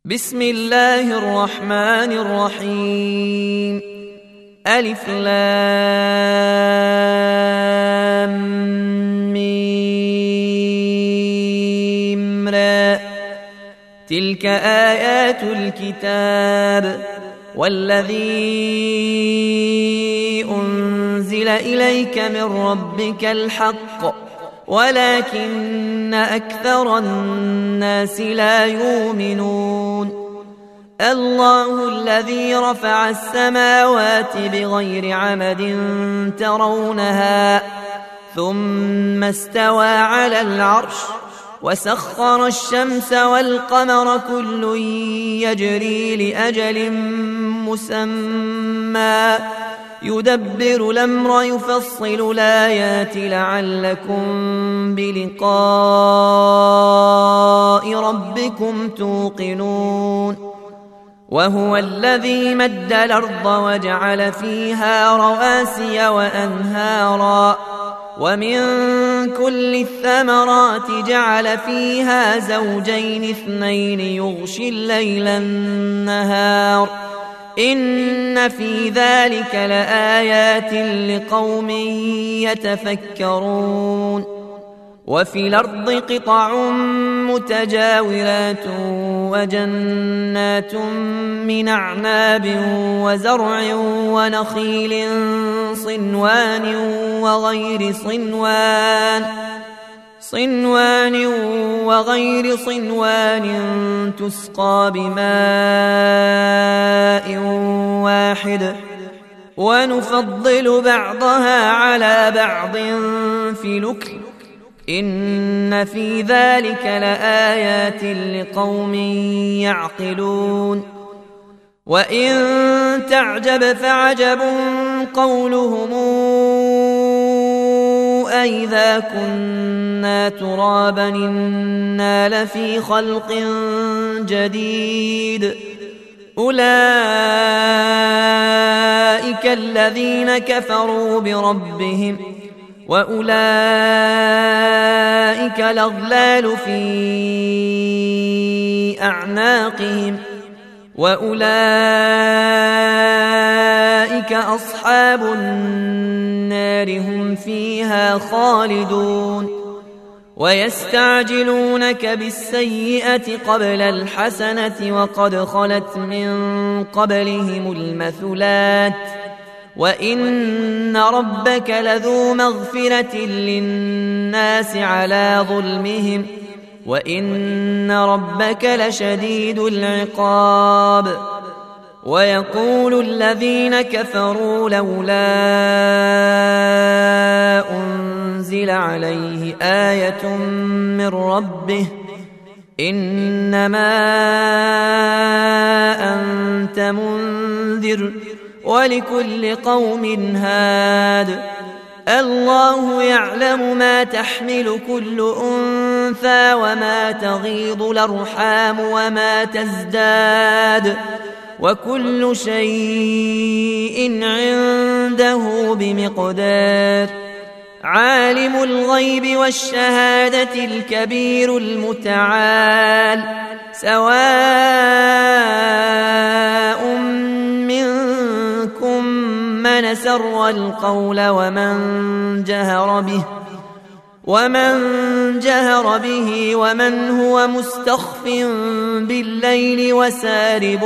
بسم الله الرحمن الرحيم. ألف لام ميم را. تلك آيات الكتاب والذي أنزل إليك من ربك الحق ولكن أكثر الناس لا يؤمنون. الله الذي رفع السماوات بغير عمد ترونها ثم استوى على العرش وسخر الشمس والقمر كل يجري لأجل مسمى يدبر الأمر يفصل الآيات لعلكم بلقاء ربكم توقنون. وهو الذي مد الأرض وجعل فيها رواسي وأنهارا ومن كل الثمرات جعل فيها زوجين اثنين يغشي الليل النهار إن في ذلك لآيات لقوم يتفكرون. وفي الأرض قطع متجاورات وجنات من أعناب وزرع ونخيل صنوان وغير صنوان تسقى بماء واحد ونفضل بعضها على بعض في الأكل إن في ذلك لآيات لقوم يعقلون. وإن تعجب فعجب قولهم أإذا كنا ترابا إنا لفي خلق جديد أولئك الذين كفروا بربهم وأولئك الأغلال في أعناقهم وأولئك أصحاب النار هم فيها خالدون. ويستعجلونك بالسيئة قبل الحسنة وقد خلت من قبلهم المثلات وإن ربك لذو مغفرة للناس على ظلمهم وإن ربك لشديد العقاب. ويقول الذين كفروا لولا أنزل عليه آية من ربه إنما أنت منذر ولكل قوم هاد. الله يعلم ما تحمل كل أنثى وما تغيض الأرحام وما تزداد وكل شيء عنده بمقدار. عالم الغيب والشهادة الكبير المتعال سواء منكم من سر القول ومن جهر به ومن هو مستخف بالليل وسارب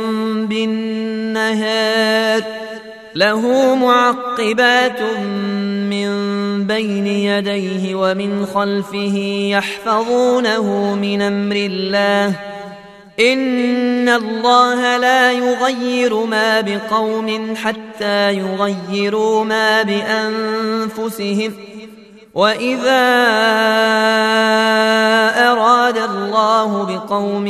بالنهار له معقبات من بين يديه ومن خلفه يحفظونه من أمر الله إن الله لا يغير ما بقوم حتى يغيروا ما بأنفسهم وإذا أراد الله بقوم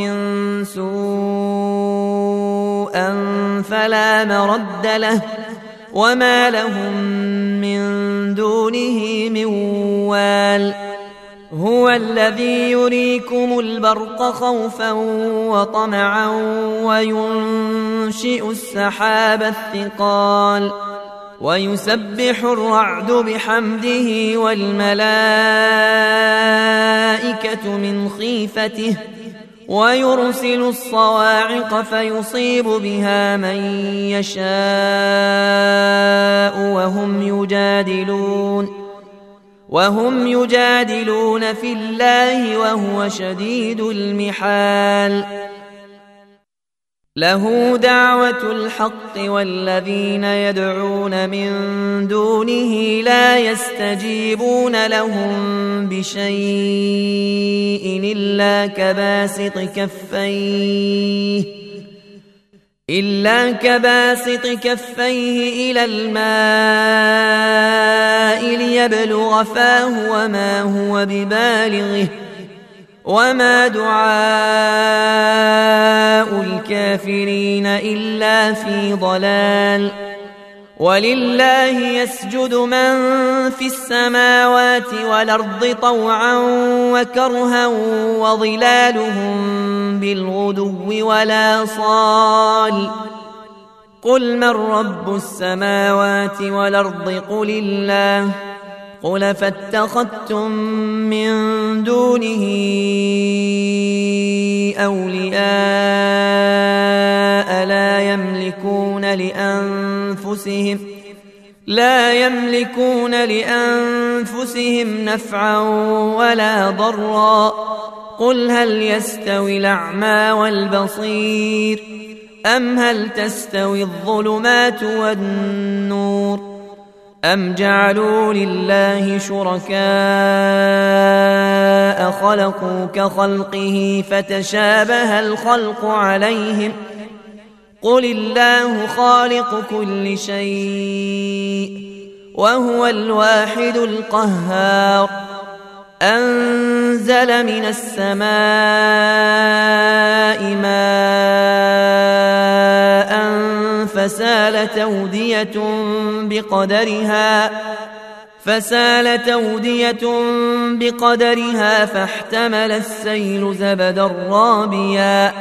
سوءا فلا مرد له وما لهم من دونه من وال. هو الذي يريكم البرق خوفا وطمعا وينشئ السحاب الثقال ويسبح الرعد بحمده والملائكة من خيفته ويرسل الصواعق فيصيب بها من يشاء وهم يجادلون في الله وهو شديد المحال. له دعوة الحق والذين يدعون من دونه لا يستجيبون لهم بشيء إلا كباسط كفيه إلى الماء ليبلغ فاه وما هو ببالغه وما دعاء الكافرين إلا في ضلال. ولله يسجد من في السماوات والأرض طوعا وكرها وظلالهم بالغدو ولا صال. قل من رب السماوات والأرض قل الله. قل فاتخذتم من دونه أولياء لا يملكون لأنفسهم نفعا ولا ضرا. قل هل يستوي الأعمى والبصير أم هل تستوي الظلمات والنور أم جعلوا لله شركاء خلقوا كخلقه فتشابه الخلق عليهم. قل الله خالق كل شيء وهو الواحد القهار. أنزل من السماء ماء فسالت أودية بقدرها فاحتمل السيل زبدا رابيا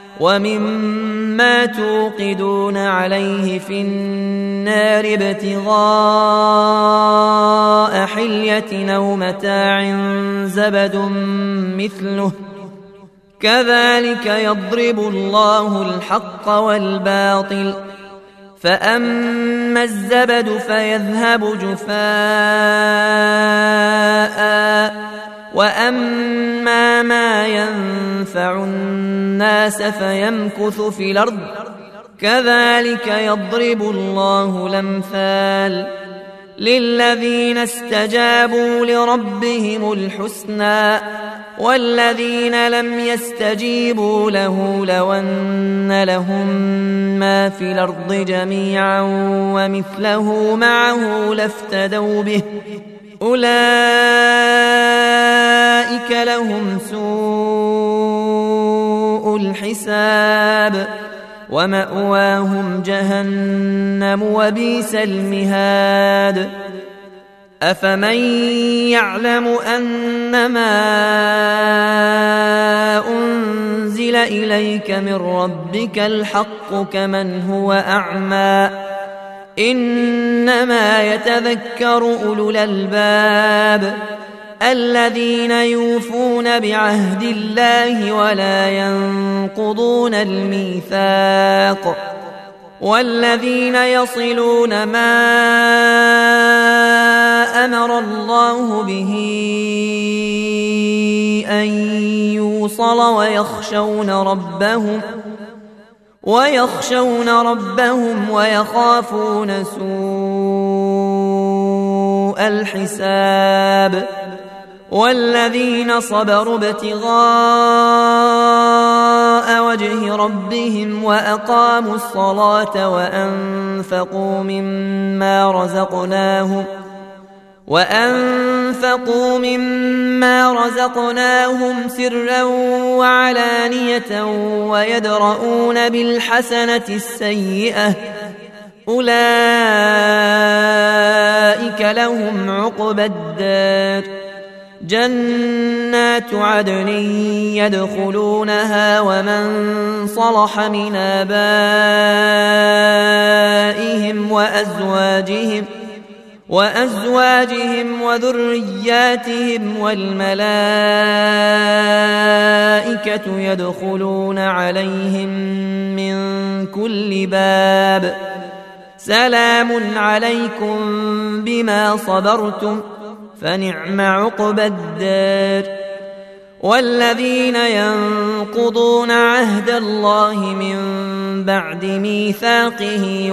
ومما توقدون عليه في النار ابتغاء حلية أو متاع زبد مثله كذلك يضرب الله الحق والباطل. فأما الزبد فيذهب جفاء وأما ما ينفع الناس فيمكث في الأرض كذلك يضرب الله الأمثال. للذين استجابوا لربهم الحسنى والذين لم يستجيبوا له لو أن لهم ما في الأرض جميعا ومثله معه لافتدوا به أولئك لهم سوء الحساب ومأواهم جهنم وبئس المهاد. أفمن يعلم أنما أنزل إليك من ربك الحق كمن هو أعمى إنما يتذكر أولو الألباب الذين يوفون بعهد الله ولا ينقضون الميثاق والذين يصلون ما أمر الله به أن يوصل ويخشون ربهم ويخافون سوء الحساب. والذين صبروا ابتغاء وجه ربهم وأقاموا الصلاة وأنفقوا مما رزقناهم سرا وعلانية ويدرؤون بالحسنة السيئة أولئك لهم عقبى الدار جنات عدن يدخلونها ومن صلح من آبائهم وأزواجهم وذرياتهم والملائكة يدخلون عليهم من كل باب سلام عليكم بما صبرتم فنعم عقبى الدار. والذين ينقضون عهد الله من بعد ميثاقه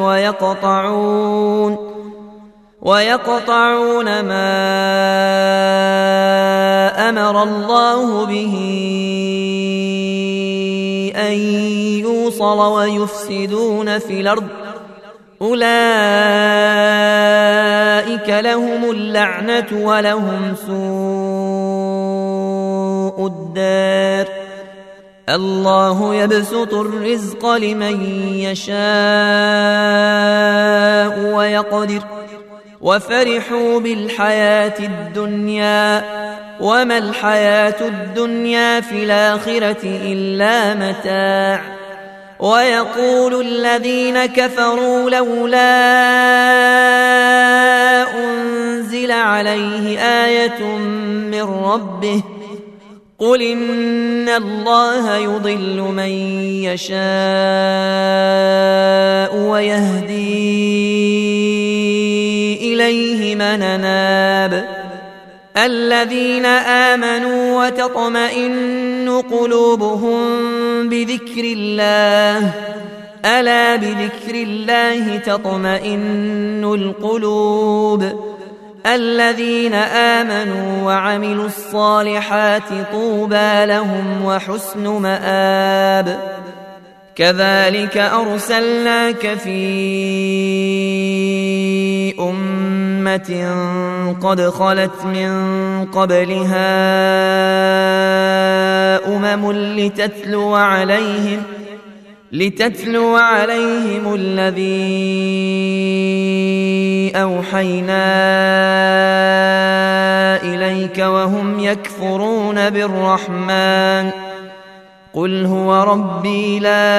ويقطعون ما أمر الله به أن يوصل ويفسدون في الأرض أولئك لهم اللعنة ولهم سوء الدار. الله يبسط الرزق لمن يشاء ويقدر وفرحوا بالحياة الدنيا وما الحياة الدنيا في الآخرة إلا متاع. ويقول الذين كفروا لولا أنزل عليه آية من ربه قل إن الله يضل من يشاء ويهدي إليه من أناب. الذين آمنوا وتطمئن قلوبهم بذكر الله ألا بذكر الله تطمئن القلوب. الذين آمنوا وعملوا الصالحات طوبى لهم وحسن مآب. كذلك أرسلناك في أمة قد خلت من قبلها لتتلو عليهم الذي أوحينا إليك وهم يكفرون بالرحمن قل هو ربي لا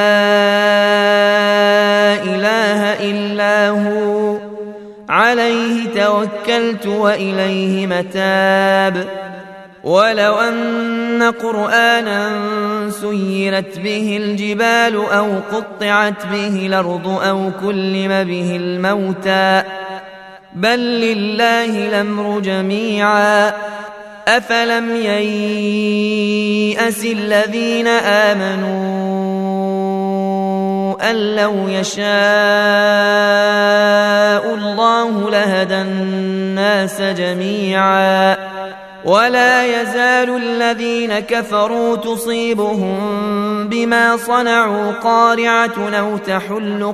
إله إلا هو عليه توكلت وإليه متاب. ولو أن قرآنا سيرت به الجبال أو قطعت به الأرض أو كلم به الموتى بل لله الأمر جميعا أفلم ييأس الذين آمنوا أن لو يشاء الله لهدى الناس جميعا ولا يزال الذين كفروا تصيبهم بما صنعوا قارعة أو تحل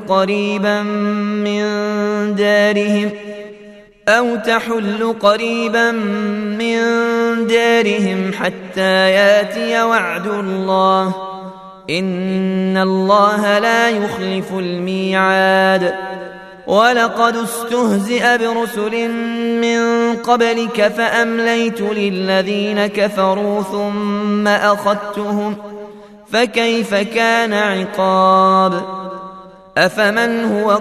قريبا من دارهم حتى ياتي وعد الله إن الله لا يخلف الميعاد. ولقد استهزئ برسل من قبلك فأمليت للذين كفروا ثم أخذتهم فكيف كان عقاب. أفمن هو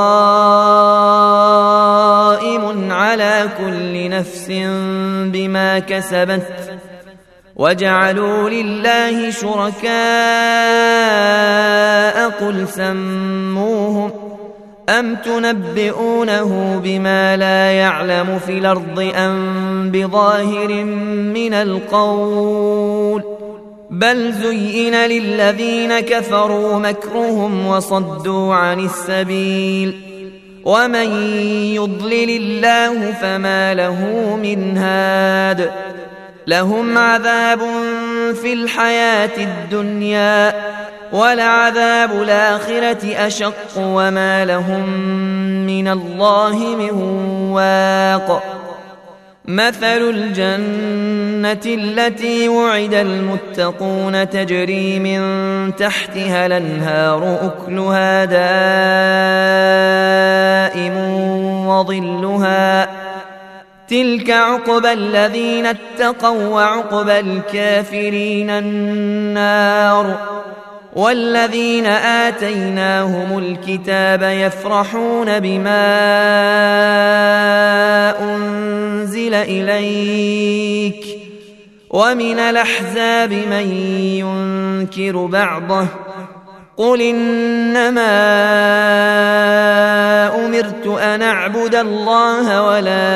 قائم على كل نفس بما كسبت وجعلوا لله شركاء قل سموهم أم تنبئونه بما لا يعلم في الأرض أم بظاهر من القول بل زين للذين كفروا مكرهم وصدوا عن السبيل ومن يضلل الله فما له من هاد. لهم عذاب في الحياة الدنيا ولعذاب الآخرة أشق وما لهم من الله من واق. مثل الجنة التي وعد المتقون تجري من تحتها الأنهار أكلها دائم وظلها تلك عقبى الذين اتقوا وعقبى الكافرين النار والذين آتيناهم الكتاب يفرحون بما أنزل إليك ومن الأحزاب من ينكر بعضه قل إنما أمرت أن أعبد الله ولا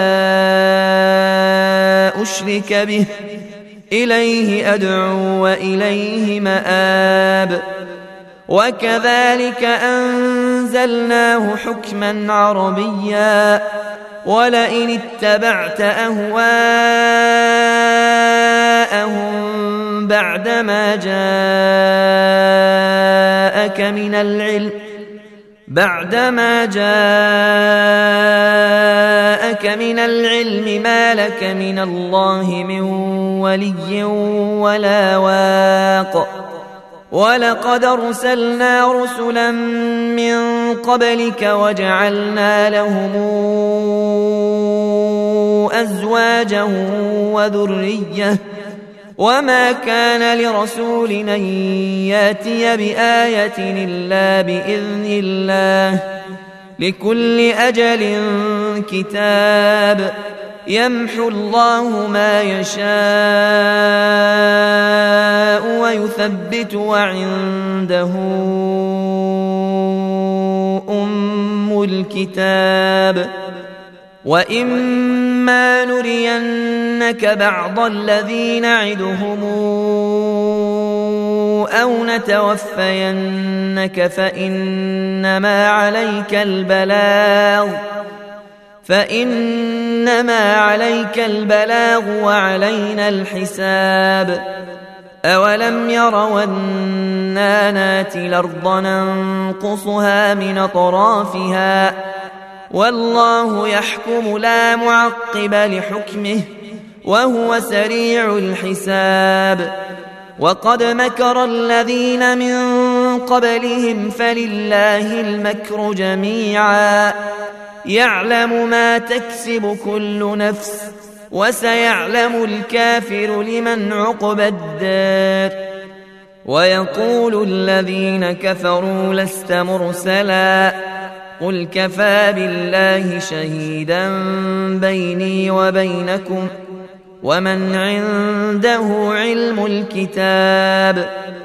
أشرك به إليه أدعو وإليه مآب وكذلك أنزلناه حكما عربيا ولئن اتبعت أهواءهم بعدما جاءك من العلم ما لك من الله من ولي ولا واق ولقد أرسلنا رسلا من قبلك وجعلنا لهم أزواجا وذرية وما كان لرسول أن ياتي بآية إلا بإذن الله لكل أجل كتاب يمحو الله ما يشاء ويثبت وعنده أم الكتاب وإما نرينك بعض الذي نعدهم أو نتوفينك فإنما عليك البلاغ وعلينا الحساب أولم يروا أنا ناتي الأرض ننقصها من أطرافها والله يحكم لا معقب لحكمه وهو سريع الحساب وقد مكر الذين من قبلهم فلله المكر جميعا يعلم ما تكسب كل نفس وسيعلم الكافر لمن عقبى الدار ويقول الذين كفروا لست مرسلا قل كفى بالله شهيدا بيني وبينكم ومن عنده علم الكتاب